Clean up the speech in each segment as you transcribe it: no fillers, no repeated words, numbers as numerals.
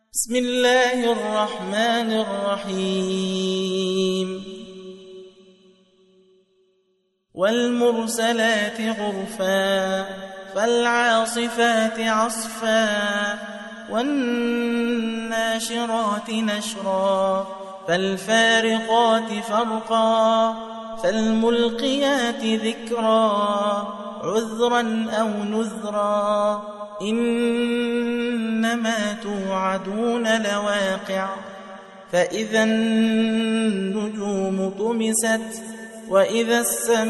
بسم الله الرحمن الرحيم والمرسلات عرفا فالعاصفات عصفا والناشرات نشرا فالفارقات فرقا فالملقيات ذكرا عذرا أو نذرا إنما توعدون لواقع فإذا النجوم طمست وإذا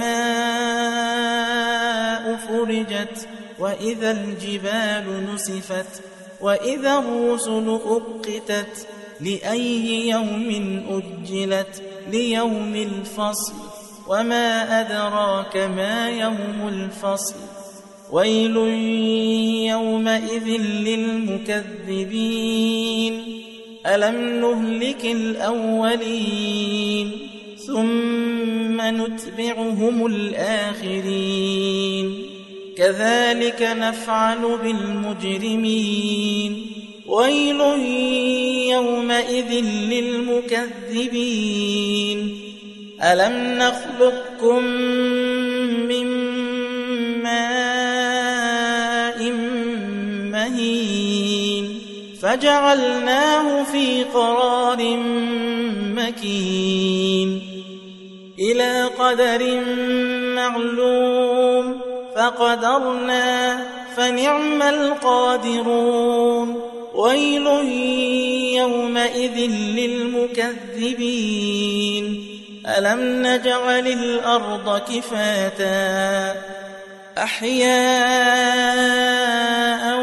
السماء فرجت وإذا الجبال نسفت وإذا الرسل أقتت لأي يوم أجلت ليوم الفصل وما أدراك ما يوم الفصل ويل يومئذ للمكذبين ألم نهلك الأولين ثم نتبعهم الآخرين كذلك نفعل بالمجرمين ويل يومئذ للمكذبين ألم نخلقكم من ماء مهين فجعلناه في قرار مكين إلى قدر معلوم فقدرنا فنعم القادرون ويل يومئذ للمكذبين ألم نجعل الأرض كفاتا أحياء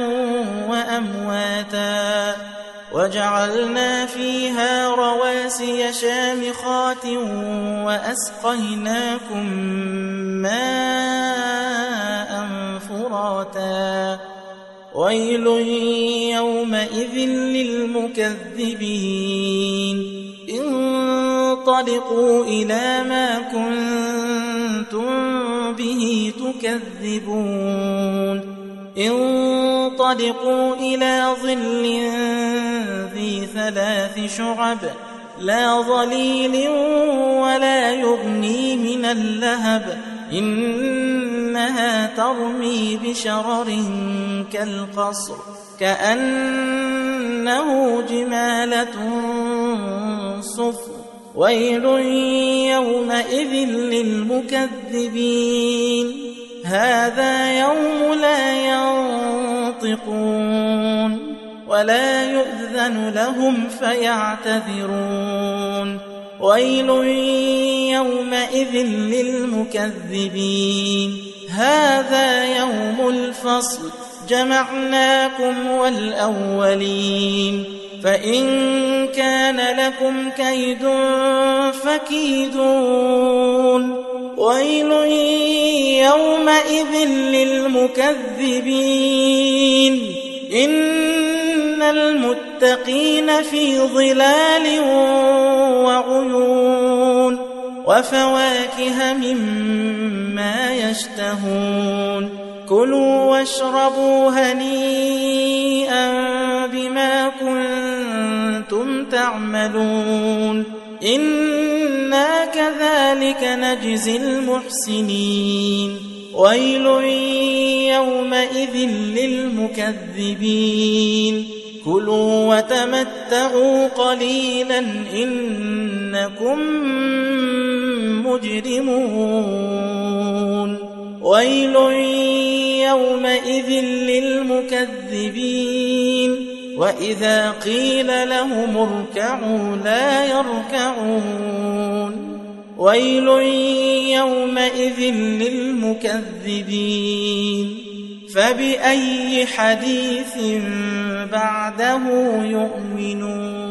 وأمواتا وجعلنا فيها رواسي شامخات وأسقيناكم ماء فراتا ويل يومئذ للمكذبين انطلقوا إلى ما كنتم به تكذبون انطلقوا إلى ظل ذي 3 شعب لا ظليل ولا يغني من اللهب إنها ترمي بشرر كالقصر كأنه جمالة صفر ويل يومئذ للمكذبين هذا يوم لا ينطقون ولا يؤذن لهم فيعتذرون ويل يومئذ للمكذبين هذا يوم الفصل جمعناكم والأولين فإن كان لكم كيد فكيدون ويل يومئذ للمكذبين إن المتقين في ظلال وعيون وفواكه مما يشتهون كلوا واشربوا هنيئا بما كنتم تعملون إنا كذلك نجزي المحسنين ويل يومئذ للمكذبين كلوا وتمتعوا قليلا إنكم مجرمون ويل يومئذ للمكذبين وإذا قيل لهم اركعوا لا يركعون ويل يومئذ للمكذبين فبأي حديث بعده يؤمنون